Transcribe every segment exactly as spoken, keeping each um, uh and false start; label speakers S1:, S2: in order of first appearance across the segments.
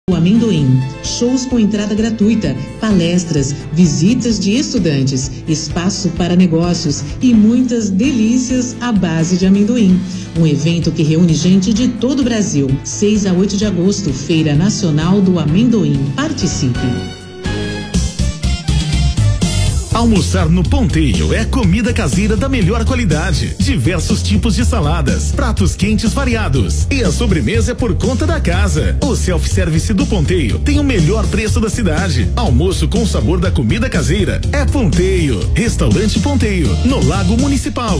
S1: O Amendoim, shows com entrada gratuita, palestras, visitas de estudantes, espaço para negócios e muitas delícias à base de amendoim. Um evento que reúne gente de todo o Brasil. seis a oito de agosto, Feira Nacional do Amendoim. Participe!
S2: Almoçar no Ponteio é comida caseira da melhor qualidade, diversos tipos de saladas, pratos quentes variados e a sobremesa é por conta da casa. O self-service do Ponteio tem o melhor preço da cidade. Almoço com o sabor da comida caseira é Ponteio. Restaurante Ponteio, no Lago Municipal.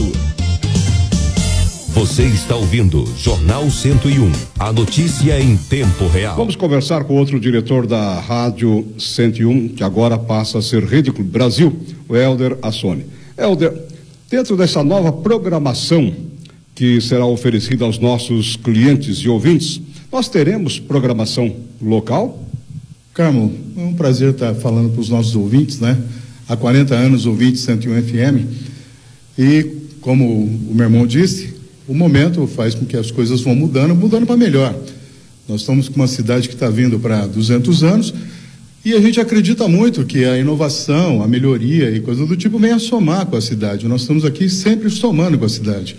S3: Você está ouvindo Jornal cento e um, a notícia em tempo real.
S4: Vamos conversar com outro diretor da Rádio cento e um, que agora passa a ser Rede Clube Brasil, o Helder Assone. Helder, dentro dessa nova programação que será oferecida aos nossos clientes e ouvintes, nós teremos programação local?
S5: Carmo, é um prazer estar falando para os nossos ouvintes, né? Há quarenta anos, ouvintes cento e um F M, e como o meu irmão disse, o momento faz com que as coisas vão mudando, mudando para melhor. Nós estamos com uma cidade que está vindo para duzentos anos e a gente acredita muito que a inovação, a melhoria e coisas do tipo venha somar com a cidade. Nós estamos aqui sempre somando com a cidade.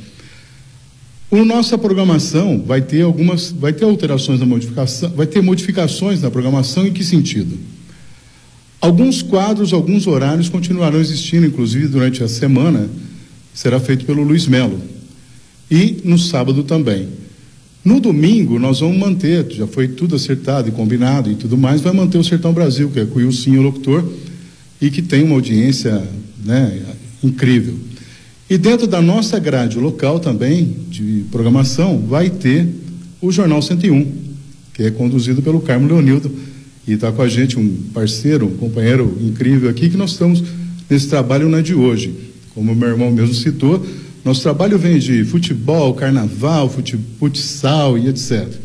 S5: A nossa programação vai ter algumas, vai ter alterações na modificação, vai ter modificações na programação. Em que sentido? Alguns quadros, alguns horários continuarão existindo, inclusive durante a semana, será feito pelo Luiz Melo. E no sábado também. No domingo nós vamos manter, já foi tudo acertado e combinado e tudo mais, vai manter o Sertão Brasil, que é com o Ilcinho, o locutor, e que tem uma audiência, né, incrível. E dentro da nossa grade local também, de programação, vai ter o Jornal cento e um, que é conduzido pelo Carmo Leonildo, e está com a gente um parceiro, um companheiro incrível aqui, que nós estamos nesse trabalho não é de hoje. Como o meu irmão mesmo citou, nosso trabalho vem de futebol, carnaval, fute, futsal e etcétera.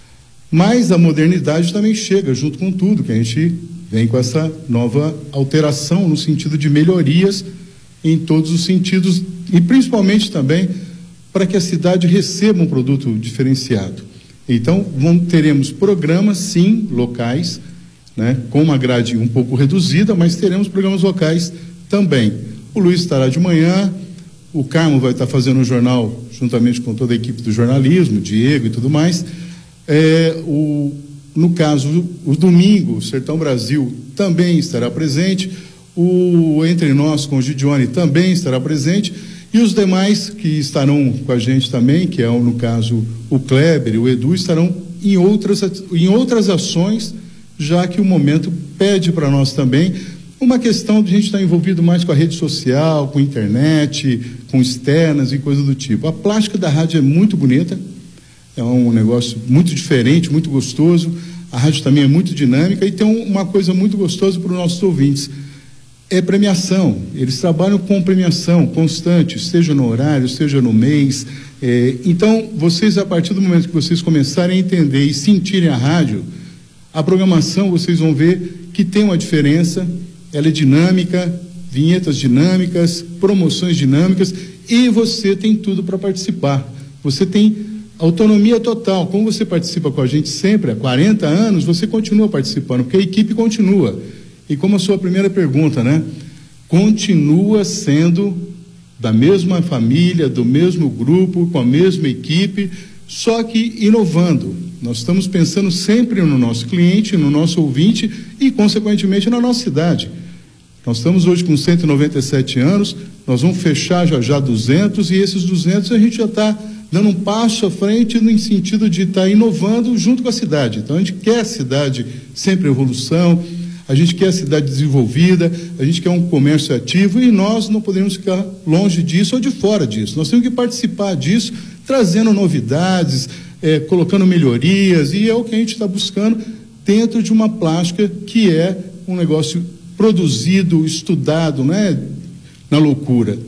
S5: Mas a modernidade também chega junto com tudo, que a gente vem com essa nova alteração no sentido de melhorias em todos os sentidos e principalmente também para que a cidade receba um produto diferenciado. Então, vamos, teremos programas, sim, locais, né, com uma grade um pouco reduzida, mas teremos programas locais também. O Luiz estará de manhã, o Carmo vai estar fazendo um jornal juntamente com toda a equipe do jornalismo, Diego e tudo mais. É, o, no caso, o, o domingo, o Sertão Brasil também estará presente, o Entre Nós com o Gidione também estará presente, e os demais que estarão com a gente também, que é, no caso, o Kleber e o Edu, estarão em outras, em outras ações, já que o momento pede para nós também uma questão de a gente estar envolvido mais com a rede social, com a internet, com externas e coisas do tipo. A plástica da rádio é muito bonita, é um negócio muito diferente, muito gostoso. A rádio também é muito dinâmica e tem um, uma coisa muito gostosa para os nossos ouvintes. É premiação. Eles trabalham com premiação constante, seja no horário, seja no mês. É, então, vocês, a partir do momento que vocês começarem a entender e sentirem a rádio, a programação, vocês vão ver que tem uma diferença. Ela é dinâmica, vinhetas dinâmicas, promoções dinâmicas, e você tem tudo para participar. Você tem autonomia total. Como você participa com a gente sempre há quarenta anos, você continua participando, porque a equipe continua. E como a sua primeira pergunta, né? Continua sendo da mesma família, do mesmo grupo, com a mesma equipe, só que inovando. Nós estamos pensando sempre no nosso cliente, no nosso ouvinte e, consequentemente, na nossa cidade. Nós estamos hoje com cento e noventa e sete anos, nós vamos fechar já já duzentos, e esses duzentos a gente já está dando um passo à frente no sentido de estar tá inovando junto com a cidade. Então, a gente quer a cidade sempre em evolução, a gente quer a cidade desenvolvida, a gente quer um comércio ativo, e nós não podemos ficar longe disso ou de fora disso. Nós temos que participar disso, trazendo novidades, é, colocando melhorias, e é o que a gente está buscando dentro de uma plástica que é um negócio produzido, estudado, não é na loucura.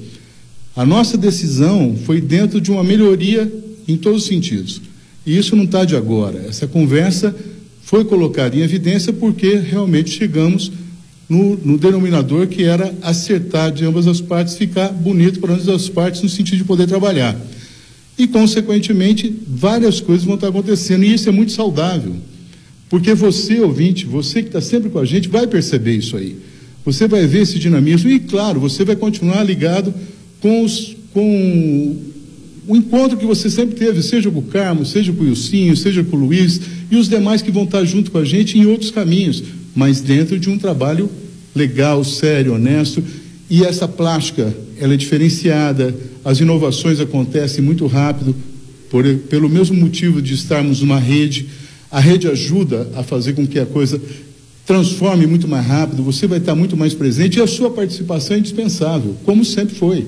S5: A nossa decisão foi dentro de uma melhoria em todos os sentidos. E isso não está de agora. Essa conversa foi colocada em evidência porque realmente chegamos no, no denominador que era acertar de ambas as partes, ficar bonito para ambas as partes no sentido de poder trabalhar. E, consequentemente, várias coisas vão estar acontecendo, e isso é muito saudável. Porque você, ouvinte, você que está sempre com a gente, vai perceber isso aí. Você vai ver esse dinamismo e, claro, você vai continuar ligado com, os, com o encontro que você sempre teve, seja com o Carmo, seja com o Ilcinho, seja com o Luiz e os demais que vão estar junto com a gente em outros caminhos, mas dentro de um trabalho legal, sério, honesto. E essa plástica, ela é diferenciada, as inovações acontecem muito rápido, por, pelo mesmo motivo de estarmos numa rede. A rede ajuda a fazer com que a coisa transforme muito mais rápido, você vai estar muito mais presente e a sua participação é indispensável, como sempre foi,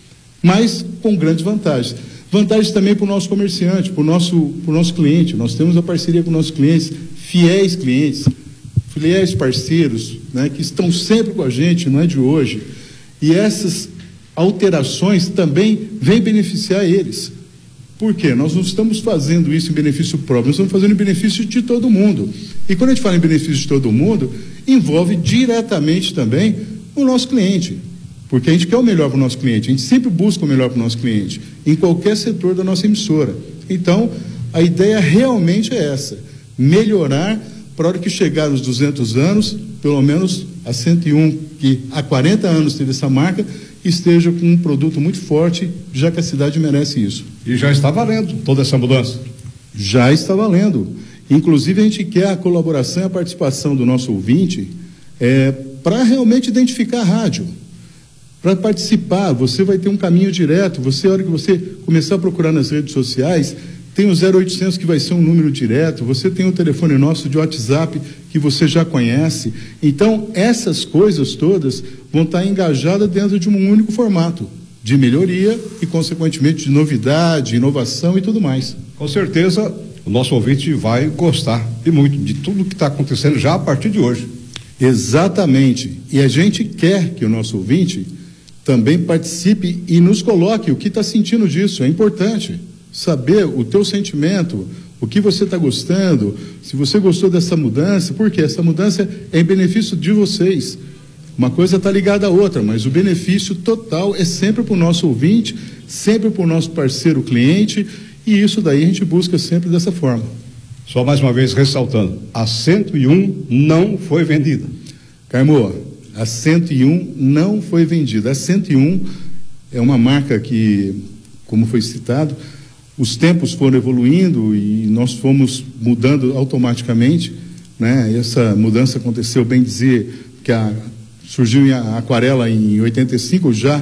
S5: mas com grandes vantagens. Vantagens também para o nosso comerciante, para o nosso, para o nosso cliente. Nós temos a parceria com nossos clientes, fiéis clientes, fiéis parceiros, né, que estão sempre com a gente, não é de hoje. E essas alterações também vêm beneficiar eles. Por quê? Nós não estamos fazendo isso em benefício próprio, nós estamos fazendo em benefício de todo mundo. E quando a gente fala em benefício de todo mundo, envolve diretamente também o nosso cliente. Porque a gente quer o melhor para o nosso cliente, a gente sempre busca o melhor para o nosso cliente, em qualquer setor da nossa emissora. Então, a ideia realmente é essa, melhorar para a hora que chegar os duzentos anos, pelo menos a cento e um, que há quarenta anos teve essa marca, esteja com um produto muito forte, já que a cidade merece isso.
S4: E já está valendo toda essa mudança?
S5: Já está valendo. Inclusive, a gente quer a colaboração e a participação do nosso ouvinte é, para realmente identificar a rádio. Para participar, você vai ter um caminho direto. Você, a hora que você começar a procurar nas redes sociais, tem o zero oitocentos que vai ser um número direto, você tem o telefone nosso de WhatsApp que você já conhece. Então, essas coisas todas vão estar engajadas dentro de um único formato de melhoria e, consequentemente, de novidade, inovação e tudo mais.
S4: Com certeza, o nosso ouvinte vai gostar e muito de tudo que está acontecendo já a partir de hoje.
S5: Exatamente. E a gente quer que o nosso ouvinte também participe e nos coloque o que está sentindo disso. É importante saber o teu sentimento, o que você está gostando, se você gostou dessa mudança, porque essa mudança é em benefício de vocês. Uma coisa está ligada à outra, mas o benefício total é sempre para o nosso ouvinte, sempre para o nosso parceiro cliente, e isso daí a gente busca sempre dessa forma.
S4: Só mais uma vez ressaltando, a cento e um não foi vendida.
S5: Carmo, a cento e um não foi vendida. A cento e um é uma marca que, como foi citado, os tempos foram evoluindo e nós fomos mudando automaticamente, né? Essa mudança aconteceu, bem dizer, que a, surgiu a aquarela em oitenta e cinco, já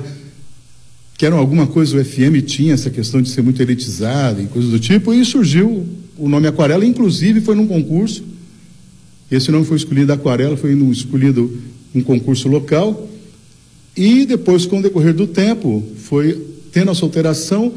S5: que era alguma coisa, o F M tinha essa questão de ser muito elitizada e coisas do tipo, e surgiu o nome aquarela, inclusive foi num concurso. Esse nome foi escolhido, aquarela, foi no, escolhido um concurso local, e depois, com o decorrer do tempo, foi tendo essa alteração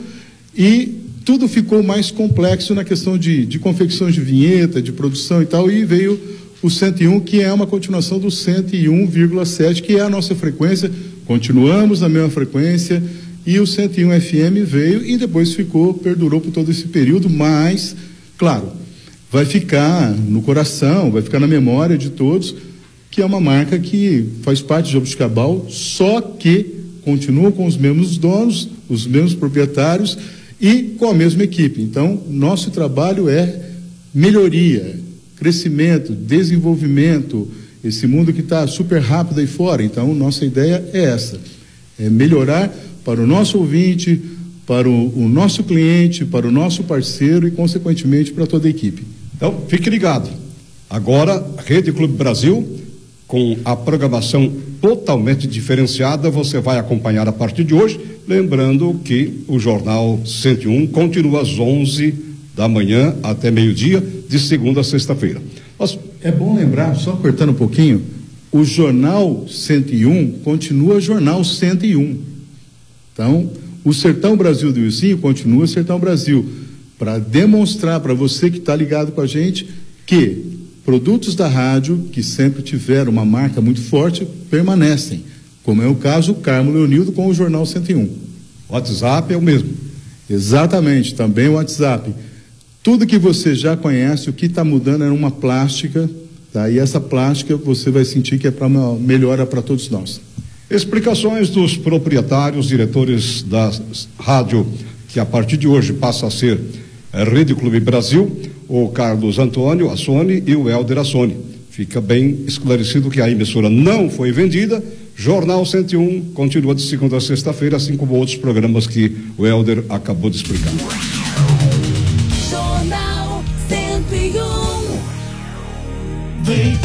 S5: e tudo ficou mais complexo na questão de, de confecção de vinheta, de produção e tal, e veio o cento e um, que é uma continuação do cento e um vírgula sete, que é a nossa frequência, continuamos na mesma frequência, e o cento e um F M veio e depois ficou, perdurou por todo esse período, mas, claro, vai ficar no coração, vai ficar na memória de todos, que é uma marca que faz parte de Jabuticabal, só que continua com os mesmos donos, os mesmos proprietários, e com a mesma equipe. Então, nosso trabalho é melhoria, crescimento, desenvolvimento, esse mundo que está super rápido aí fora. Então, nossa ideia é essa, é melhorar para o nosso ouvinte, para o, o nosso cliente, para o nosso parceiro e, consequentemente, para toda a equipe.
S4: Então, fique ligado. Agora, Rede Clube Brasil, com a programação totalmente diferenciada, você vai acompanhar a partir de hoje. Lembrando que o Jornal cento e um continua às onze da manhã até meio-dia, de segunda a sexta-feira. Mas...
S5: É bom lembrar, só cortando um pouquinho, o Jornal cento e um continua Jornal cento e um. Então, o Sertão Brasil do Ilcinho continua Sertão Brasil, para demonstrar para você que está ligado com a gente que produtos da rádio, que sempre tiveram uma marca muito forte, permanecem. Como é o caso do Carmo Leonildo com o Jornal cento e um.
S4: O WhatsApp é o mesmo.
S5: Exatamente, também o WhatsApp. Tudo que você já conhece, o que está mudando é uma plástica, tá? E essa plástica você vai sentir que é para uma melhora para todos nós.
S4: Explicações dos proprietários, diretores da rádio, que a partir de hoje passa a ser a Rede Clube Brasil. o Carlos Antônio Assone e o Helder Assone. Fica bem esclarecido que a emissora não foi vendida. Jornal cento e um continua de segunda a sexta-feira, assim como outros programas que o Helder acabou de explicar.
S6: Jornal cento e um. Vem